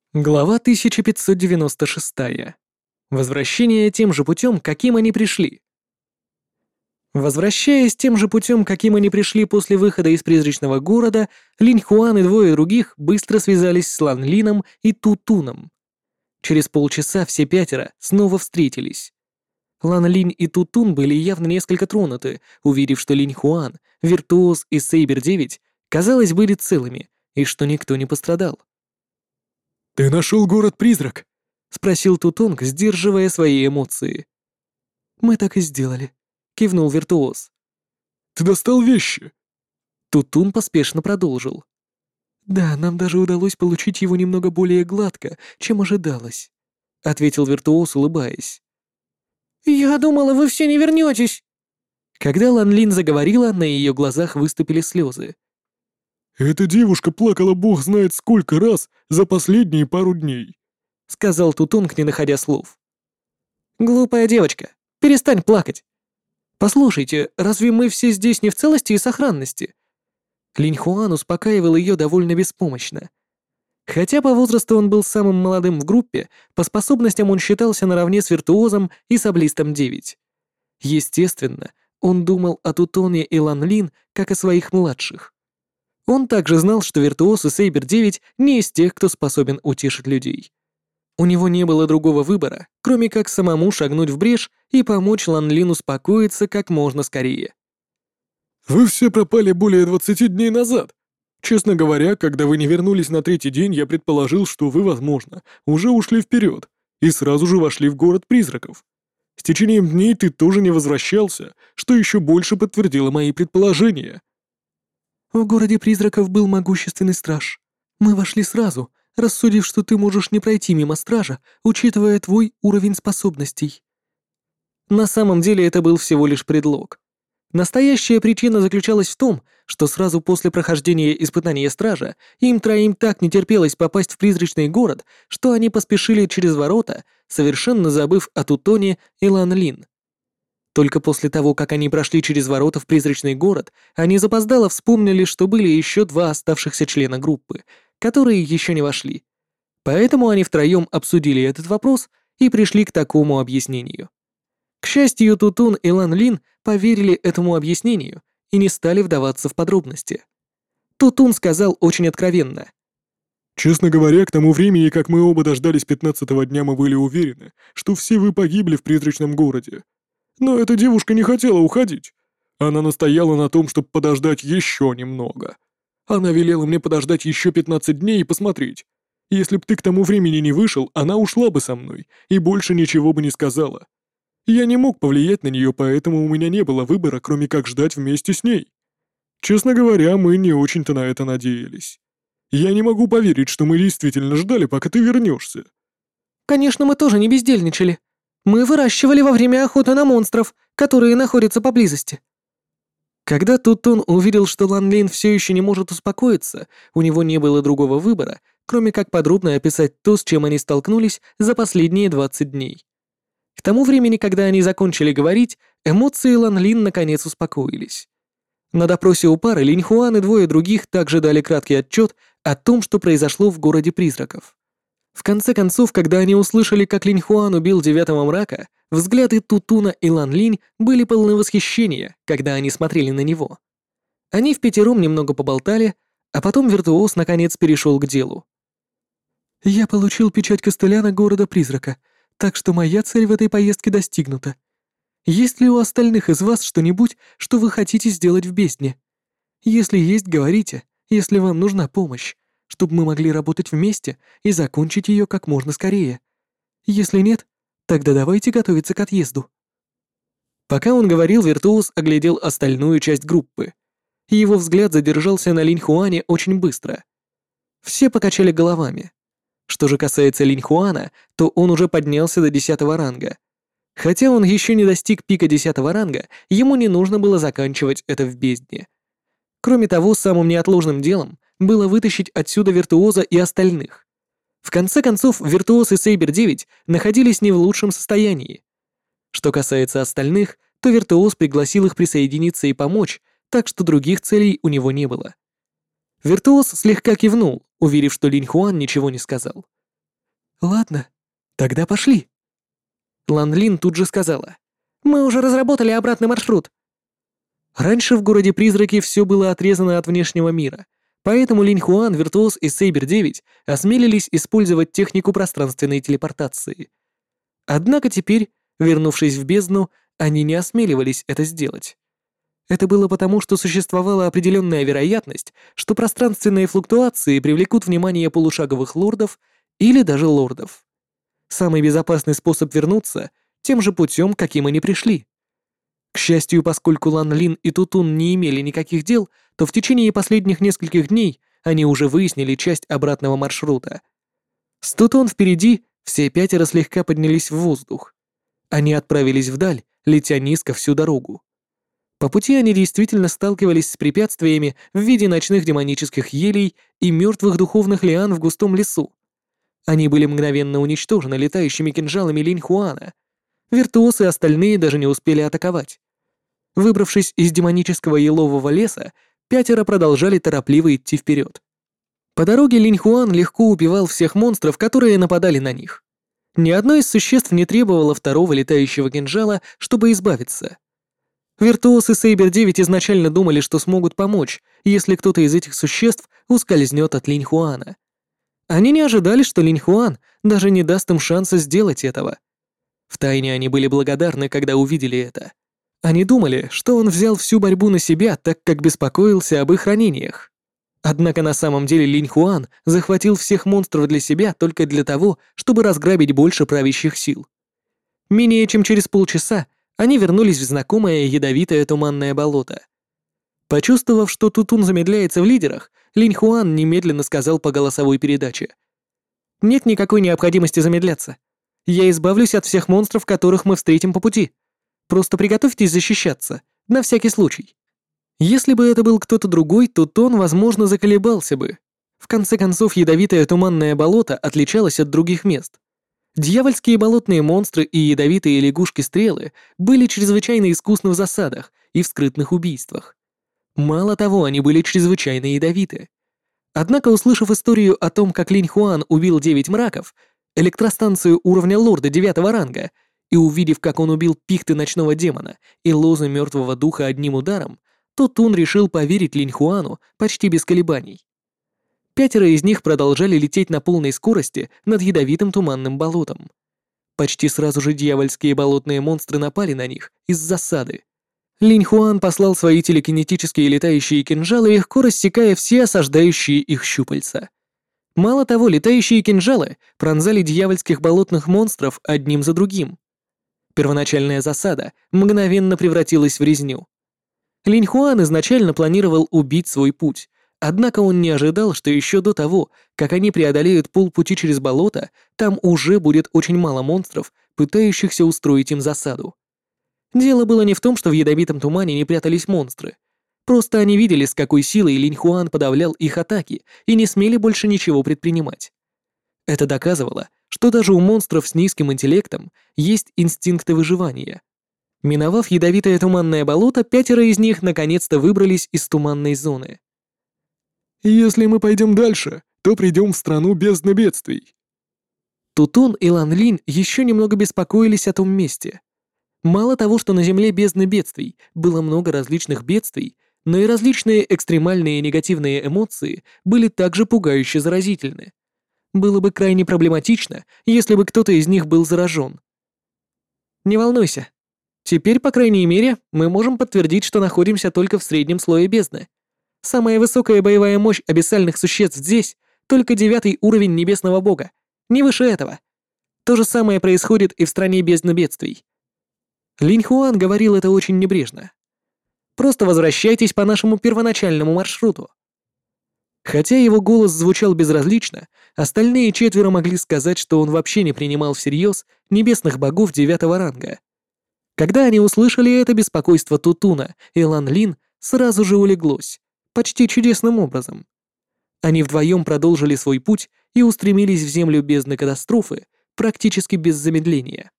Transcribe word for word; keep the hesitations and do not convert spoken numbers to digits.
Глава тысяча пятьсот девяносто шесть. Возвращение тем же путем, каким они пришли. Возвращаясь тем же путем, каким они пришли после выхода из призрачного города, Линь Хуан и двое других быстро связались с Лан Лином и Тутуном. Через полчаса все пятеро снова встретились. Лан Линь и Тутун были явно несколько тронуты, увидев, что Линь Хуан, Виртуоз и Сейбер девять, казалось, были целыми, и что никто не пострадал. «Ты нашел город-призрак?» — спросил Тутонг, сдерживая свои эмоции. «Мы так и сделали», — кивнул Виртуоз. «Ты достал вещи?» Тутун поспешно продолжил. «Да, нам даже удалось получить его немного более гладко, чем ожидалось», — ответил Виртуоз, улыбаясь. «Я думала, вы все не вернетесь!» Когда Лан Лин заговорила, на ее глазах выступили слезы. «Эта девушка плакала бог знает сколько раз за последние пару дней», — сказал Тутонг, не находя слов. «Глупая девочка, перестань плакать. Послушайте, разве мы все здесь не в целости и сохранности?» Линь Хуан успокаивал ее довольно беспомощно. Хотя по возрасту он был самым молодым в группе, по способностям он считался наравне с Виртуозом и Саблистом девять. Естественно, он думал о Тутоне и Лан Лин, как о своих младших. Он также знал, что Виртуоз и Сейбер девять не из тех, кто способен утешить людей. У него не было другого выбора, кроме как самому шагнуть в брешь и помочь Лан Лин успокоиться как можно скорее. «Вы все пропали более двадцати дней назад. Честно говоря, когда вы не вернулись на третий день, я предположил, что вы, возможно, уже ушли вперед и сразу же вошли в город призраков. С течением дней ты тоже не возвращался, что еще больше подтвердило мои предположения». В городе призраков был могущественный страж. Мы вошли сразу, рассудив, что ты можешь не пройти мимо стража, учитывая твой уровень способностей. На самом деле это был всего лишь предлог. Настоящая причина заключалась в том, что сразу после прохождения испытания стража им троим так не терпелось попасть в призрачный город, что они поспешили через ворота, совершенно забыв о Тутоне и Лан Лин. Только после того, как они прошли через ворота в призрачный город, они запоздало вспомнили, что были еще два оставшихся члена группы, которые еще не вошли. Поэтому они втроем обсудили этот вопрос и пришли к такому объяснению. К счастью, Тутун и Лан Лин поверили этому объяснению и не стали вдаваться в подробности. Тутун сказал очень откровенно. «Честно говоря, к тому времени, как мы оба дождались пятнадцатого дня, мы были уверены, что все вы погибли в призрачном городе. Но эта девушка не хотела уходить. Она настояла на том, чтобы подождать еще немного. Она велела мне подождать еще пятнадцать дней и посмотреть. Если б ты к тому времени не вышел, она ушла бы со мной и больше ничего бы не сказала. Я не мог повлиять на нее, поэтому у меня не было выбора, кроме как ждать вместе с ней. Честно говоря, мы не очень-то на это надеялись. Я не могу поверить, что мы действительно ждали, пока ты вернешься». «Конечно, мы тоже не бездельничали. Мы выращивали во время охоты на монстров, которые находятся поблизости». Когда Тутун увидел, что Лан Лин все еще не может успокоиться, у него не было другого выбора, кроме как подробно описать то, с чем они столкнулись за последние двадцать дней. К тому времени, когда они закончили говорить, эмоции Лан Лин наконец успокоились. На допросе у пары Линь Хуан и двое других также дали краткий отчет о том, что произошло в городе призраков. В конце концов, когда они услышали, как Линь Хуан убил девятого мрака, взгляды Тутуна и Лан Линь были полны восхищения, когда они смотрели на него. Они впятером немного поболтали, а потом Виртуоз наконец перешел к делу. «Я получил печать Костыляна города призрака, так что моя цель в этой поездке достигнута. Есть ли у остальных из вас что-нибудь, что вы хотите сделать в бездне? Если есть, говорите, если вам нужна помощь, чтобы мы могли работать вместе и закончить ее как можно скорее. Если нет, тогда давайте готовиться к отъезду». Пока он говорил, Виртуоз оглядел остальную часть группы, и его взгляд задержался на Линь Хуане очень быстро. Все покачали головами. Что же касается Линь Хуана, то он уже поднялся до десятого ранга. Хотя он еще не достиг пика десятого ранга, ему не нужно было заканчивать это в бездне. Кроме того, самым неотложным делом было вытащить отсюда Виртуоза и остальных. В конце концов, Виртуоз и Сейбер девять находились не в лучшем состоянии. Что касается остальных, то Виртуоз пригласил их присоединиться и помочь, так что других целей у него не было. Виртуоз слегка кивнул, уверив, что Линь Хуан ничего не сказал. Ладно, тогда пошли. Лан Лин тут же сказала. Мы уже разработали обратный маршрут. Раньше в городе-призраке все было отрезано от внешнего мира, поэтому Линь Хуан, Виртуоз и Сейбер девять осмелились использовать технику пространственной телепортации. Однако теперь, вернувшись в бездну, они не осмеливались это сделать. Это было потому, что существовала определенная вероятность, что пространственные флуктуации привлекут внимание полушаговых лордов или даже лордов. Самый безопасный способ вернуться — тем же путем, каким они пришли. К счастью, поскольку Лан Лин и Тутун не имели никаких дел, то в течение последних нескольких дней они уже выяснили часть обратного маршрута. С Тутун впереди все пятеро слегка поднялись в воздух. Они отправились вдаль, летя низко всю дорогу. По пути они действительно сталкивались с препятствиями в виде ночных демонических елей и мертвых духовных лиан в густом лесу. Они были мгновенно уничтожены летающими кинжалами Линь Хуана. Виртуоз и остальные даже не успели атаковать. Выбравшись из демонического елового леса, пятеро продолжали торопливо идти вперед. По дороге Линь Хуан легко убивал всех монстров, которые нападали на них. Ни одно из существ не требовало второго летающего кинжала, чтобы избавиться. Виртуоз и Сейбер девять изначально думали, что смогут помочь, если кто-то из этих существ ускользнет от Линь Хуана. Они не ожидали, что Линь Хуан даже не даст им шанса сделать этого. Втайне они были благодарны, когда увидели это. Они думали, что он взял всю борьбу на себя, так как беспокоился об их ранениях. Однако на самом деле Линь Хуан захватил всех монстров для себя только для того, чтобы разграбить больше правящих сил. Менее чем через полчаса они вернулись в знакомое ядовитое туманное болото. Почувствовав, что Тутун замедляется в лидерах, Линь Хуан немедленно сказал по голосовой передаче. «Нет никакой необходимости замедляться. Я избавлюсь от всех монстров, которых мы встретим по пути. Просто приготовьтесь защищаться, на всякий случай». Если бы это был кто-то другой, то Тон, возможно, заколебался бы. В конце концов, ядовитое туманное болото отличалось от других мест. Дьявольские болотные монстры и ядовитые лягушки-стрелы были чрезвычайно искусны в засадах и в скрытных убийствах. Мало того, они были чрезвычайно ядовиты. Однако, услышав историю о том, как Линь Хуан убил девять мраков, электростанцию уровня лорда девятого ранга, и увидев, как он убил пихты ночного демона и лозы мертвого духа одним ударом, то Тун решил поверить Линь Хуану почти без колебаний. Пятеро из них продолжали лететь на полной скорости над ядовитым туманным болотом. Почти сразу же дьявольские болотные монстры напали на них из засады. Линь Хуан послал свои телекинетические летающие кинжалы, легко рассекая все осаждающие их щупальца. Мало того, летающие кинжалы пронзали дьявольских болотных монстров одним за другим. Первоначальная засада мгновенно превратилась в резню. Линь Хуан изначально планировал убить свой путь, однако он не ожидал, что еще до того, как они преодолеют полпути через болото, там уже будет очень мало монстров, пытающихся устроить им засаду. Дело было не в том, что в ядовитом тумане не прятались монстры. Просто они видели, с какой силой Линь Хуан подавлял их атаки и не смели больше ничего предпринимать. Это доказывало, что даже у монстров с низким интеллектом есть инстинкты выживания. Миновав ядовитое туманное болото, пятеро из них наконец-то выбрались из туманной зоны. «Если мы пойдем дальше, то придем в страну бездны бедствий». Тутун и Лан Лин еще немного беспокоились о том месте. Мало того, что на Земле бездны бедствий было много различных бедствий, но и различные экстремальные негативные эмоции были также пугающе заразительны. Было бы крайне проблематично, если бы кто-то из них был заражен. Не волнуйся. Теперь, по крайней мере, мы можем подтвердить, что находимся только в среднем слое бездны. Самая высокая боевая мощь абиссальных существ здесь — только девятый уровень небесного бога, не выше этого. То же самое происходит и в стране бездны бедствий. Линь Хуан говорил это очень небрежно. Просто возвращайтесь по нашему первоначальному маршруту. Хотя его голос звучал безразлично, остальные четверо могли сказать, что он вообще не принимал всерьез небесных богов девятого ранга. Когда они услышали это, беспокойство Тутуна и Лан Лин сразу же улеглось, почти чудесным образом. Они вдвоем продолжили свой путь и устремились в землю бездны катастрофы практически без замедления.